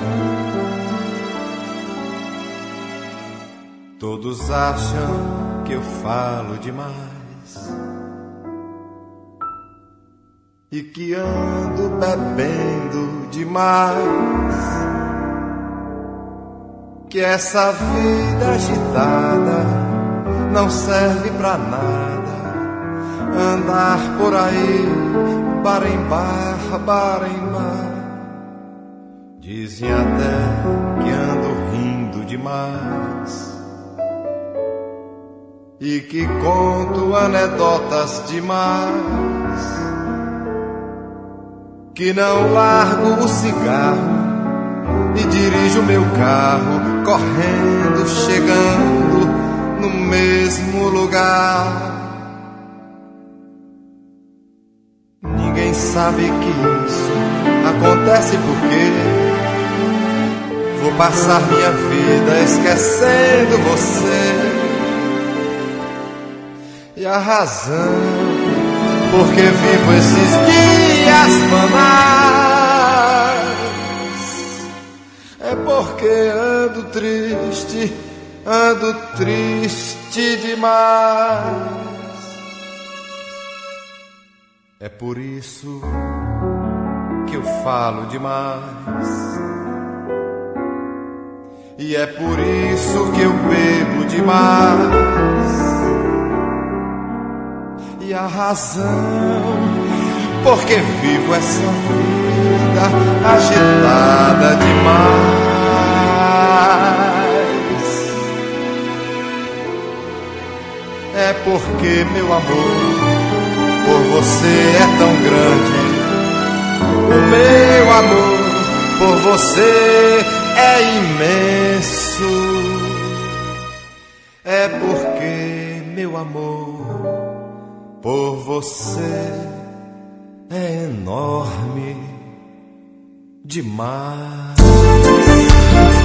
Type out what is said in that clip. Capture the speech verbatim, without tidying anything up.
Todos acham que eu falo demais e que ando bebendo demais, que essa vida agitada não serve pra nada, andar por aí, bar em bar, bar em bar. Dizem até que ando rindo demais e que conto anedotas demais, que não largo o cigarro e dirijo meu carro correndo, chegando no mesmo lugar. Ninguém sabe que isso acontece porque vou passar minha vida esquecendo você. E a razão porque vivo esses dias banais é porque ando triste, ando triste demais. É por isso que eu falo demais, e é por isso que eu bebo demais. E a razão porque vivo essa vida agitada demais é porque meu amor por você é tão grande, o meu amor por você é imenso. É porque meu amor por você é enorme demais.